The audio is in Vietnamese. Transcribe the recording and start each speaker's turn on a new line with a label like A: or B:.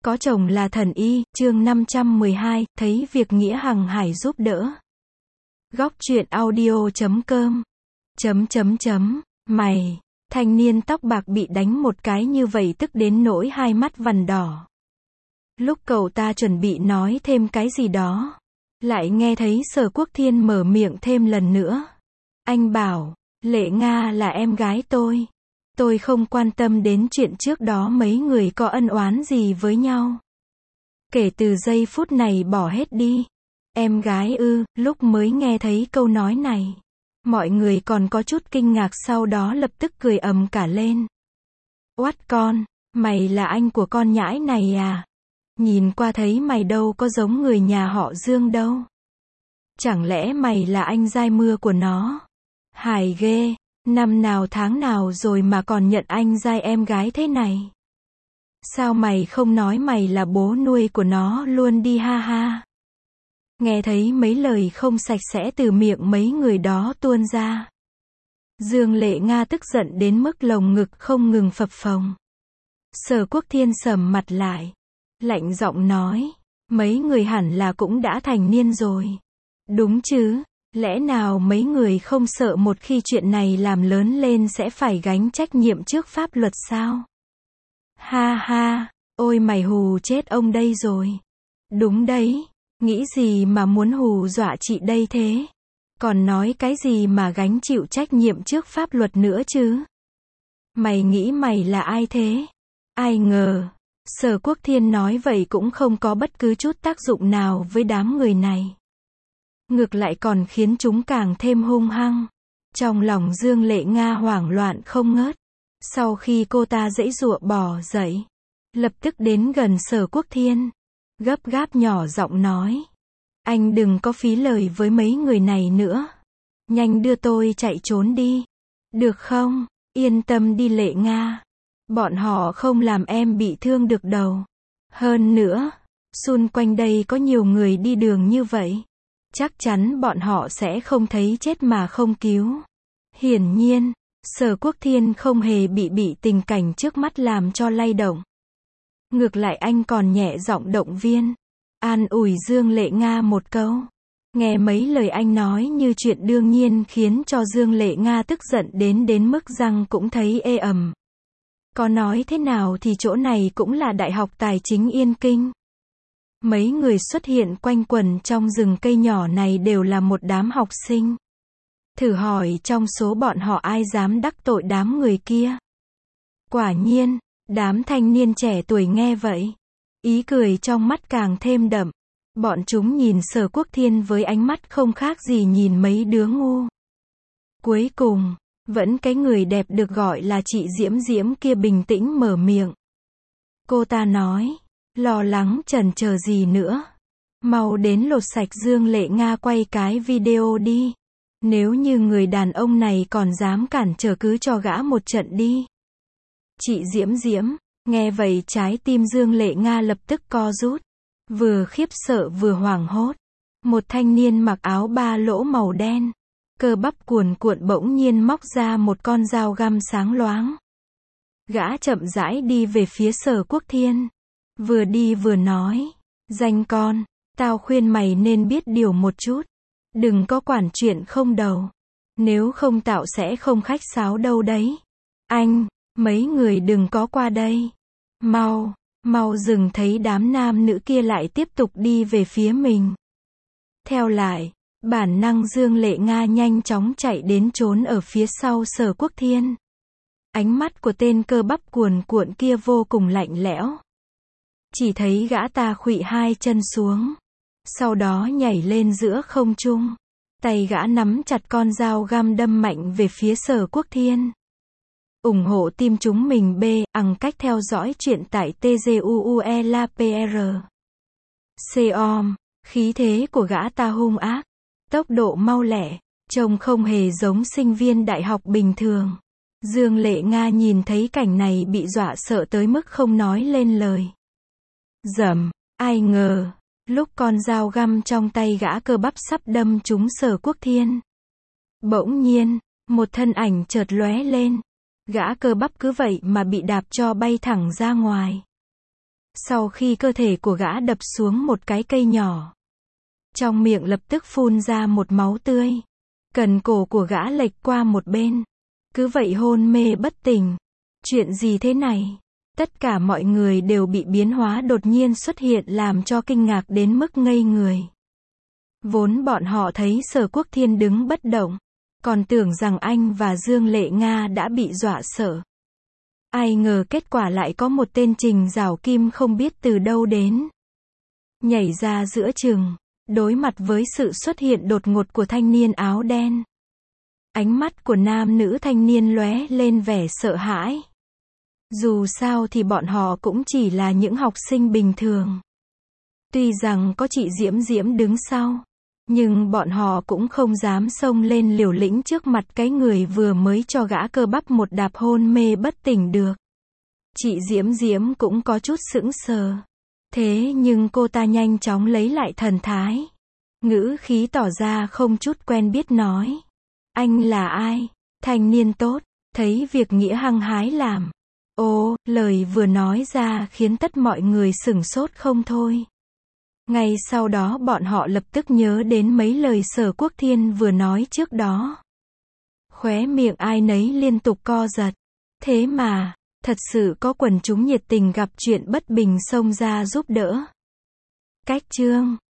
A: Có chồng là thần y, chương 512, thấy việc nghĩa hằng hải giúp đỡ. Góc truyện audio.com. Mày, thanh niên tóc bạc bị đánh một cái như vậy tức đến nỗi hai mắt vằn đỏ. Lúc cậu ta chuẩn bị nói thêm cái gì đó, lại nghe thấy Sở Quốc Thiên mở miệng thêm lần nữa. Anh bảo, Lệ Nga là em gái tôi. Tôi không quan tâm đến chuyện trước đó mấy người có ân oán gì với nhau. Kể từ giây phút này bỏ hết đi. Em gái ư? Lúc mới nghe thấy câu nói này, mọi người còn có chút kinh ngạc, sau đó lập tức cười ầm cả lên. Oát con, mày là anh của con nhãi này à? Nhìn qua thấy mày đâu có giống người nhà họ Dương đâu. Chẳng lẽ mày là anh giai mưa của nó? Hài ghê, năm nào tháng nào rồi mà còn nhận anh giai em gái thế này? Sao mày không nói mày là bố nuôi của nó luôn đi ha ha? Nghe thấy mấy lời không sạch sẽ từ miệng mấy người đó tuôn ra, Dương Lệ Nga tức giận đến mức lồng ngực không ngừng phập phồng. Sở Quốc Thiên sầm mặt lại, lạnh giọng nói, mấy người hẳn là cũng đã thành niên rồi. Đúng chứ, lẽ nào mấy người không sợ một khi chuyện này làm lớn lên sẽ phải gánh trách nhiệm trước pháp luật sao? Ha ha, ôi mày hù chết ông đây rồi. Đúng đấy, nghĩ gì mà muốn hù dọa chị đây thế? Còn nói cái gì mà gánh chịu trách nhiệm trước pháp luật nữa chứ? Mày nghĩ mày là ai thế? Ai ngờ, Sở Quốc Thiên nói vậy cũng không có bất cứ chút tác dụng nào với đám người này. Ngược lại còn khiến chúng càng thêm hung hăng. Trong lòng Dương Lệ Nga hoảng loạn không ngớt. Sau khi cô ta giãy giụa bò dậy, lập tức đến gần Sở Quốc Thiên, gấp gáp nhỏ giọng nói, anh đừng có phí lời với mấy người này nữa. Nhanh đưa tôi chạy trốn đi. Được không? Yên tâm đi Lệ Nga. Bọn họ không làm em bị thương được đâu. Hơn nữa, xung quanh đây có nhiều người đi đường như vậy. Chắc chắn bọn họ sẽ không thấy chết mà không cứu. Hiển nhiên, Sở Quốc Thiên không hề bị tình cảnh trước mắt làm cho lay động. Ngược lại anh còn nhẹ giọng động viên, an ủi Dương Lệ Nga một câu. Nghe mấy lời anh nói như chuyện đương nhiên khiến cho Dương Lệ Nga tức giận đến mức răng cũng thấy ê ẩm. Có nói thế nào thì chỗ này cũng là Đại học Tài chính Yên Kinh. Mấy người xuất hiện quanh quẩn trong rừng cây nhỏ này đều là một đám học sinh. Thử hỏi trong số bọn họ ai dám đắc tội đám người kia? Quả nhiên, đám thanh niên trẻ tuổi nghe vậy, ý cười trong mắt càng thêm đậm. Bọn chúng nhìn Sở Quốc Thiên với ánh mắt không khác gì nhìn mấy đứa ngu. Cuối cùng, vẫn cái người đẹp được gọi là chị Diễm Diễm kia bình tĩnh mở miệng. Cô ta nói, lo lắng chần chờ gì nữa. Mau đến lột sạch Dương Lệ Nga quay cái video đi. Nếu như người đàn ông này còn dám cản trở cứ cho gã một trận đi. Chị Diễm Diễm, nghe vậy trái tim Dương Lệ Nga lập tức co rút. Vừa khiếp sợ vừa hoảng hốt. Một thanh niên mặc áo ba lỗ màu đen, cơ bắp cuồn cuộn bỗng nhiên móc ra một con dao găm sáng loáng. Gã chậm rãi đi về phía Sở Quốc Thiên. Vừa đi vừa nói, danh con, tao khuyên mày nên biết điều một chút. Đừng có quản chuyện không đầu. Nếu không tao sẽ không khách sáo đâu đấy. Anh, mấy người đừng có qua đây. Mau dừng. Thấy đám nam nữ kia lại tiếp tục đi về phía mình. Theo lại, bản năng Dương Lệ Nga nhanh chóng chạy đến trốn ở phía sau Sở Quốc Thiên. Ánh mắt của tên cơ bắp cuồn cuộn kia vô cùng lạnh lẽo. Chỉ thấy gã ta khuỵu hai chân xuống, sau đó nhảy lên giữa không trung. Tay gã nắm chặt con dao găm đâm mạnh về phía Sở Quốc Thiên. Ủng hộ team chúng mình bằng cách theo dõi chuyện tại TGUULAPR. Com, khí thế của gã ta hung ác, tốc độ mau lẹ, trông không hề giống sinh viên đại học bình thường. Dương Lệ Nga nhìn thấy cảnh này bị dọa sợ tới mức không nói lên lời. Dầm, ai ngờ, lúc con dao găm trong tay gã cơ bắp sắp đâm trúng Sở Quốc Thiên, bỗng nhiên, một thân ảnh chợt lóe lên. Gã cơ bắp cứ vậy mà bị đạp cho bay thẳng ra ngoài. Sau khi cơ thể của gã đập xuống một cái cây nhỏ, trong miệng lập tức phun ra một máu tươi. Cần cổ của gã lệch qua một bên. Cứ vậy hôn mê bất tỉnh. Chuyện gì thế này? Tất cả mọi người đều bị biến hóa đột nhiên xuất hiện làm cho kinh ngạc đến mức ngây người. Vốn bọn họ thấy Sở Quốc Thiên đứng bất động, còn tưởng rằng anh và Dương Lệ Nga đã bị dọa sợ. Ai ngờ kết quả lại có một tên Trình Giảo Kim không biết từ đâu đến. Nhảy ra giữa chừng, đối mặt với sự xuất hiện đột ngột của thanh niên áo đen. Ánh mắt của nam nữ thanh niên lóe lên vẻ sợ hãi. Dù sao thì bọn họ cũng chỉ là những học sinh bình thường. Tuy rằng có chị Diễm Diễm đứng sau, nhưng bọn họ cũng không dám xông lên liều lĩnh trước mặt cái người vừa mới cho gã cơ bắp một đạp hôn mê bất tỉnh được. Chị Diễm Diễm cũng có chút sững sờ. Thế nhưng cô ta nhanh chóng lấy lại thần thái. Ngữ khí tỏ ra không chút quen biết nói. Anh là ai? Thanh niên tốt, thấy việc nghĩa hăng hái làm. Ồ, lời vừa nói ra khiến tất mọi người sửng sốt không thôi. Ngay sau đó bọn họ lập tức nhớ đến mấy lời Sở Quốc Thiên vừa nói trước đó. Khóe miệng ai nấy liên tục co giật. Thế mà, thật sự có quần chúng nhiệt tình gặp chuyện bất bình xông ra giúp đỡ. Cách chương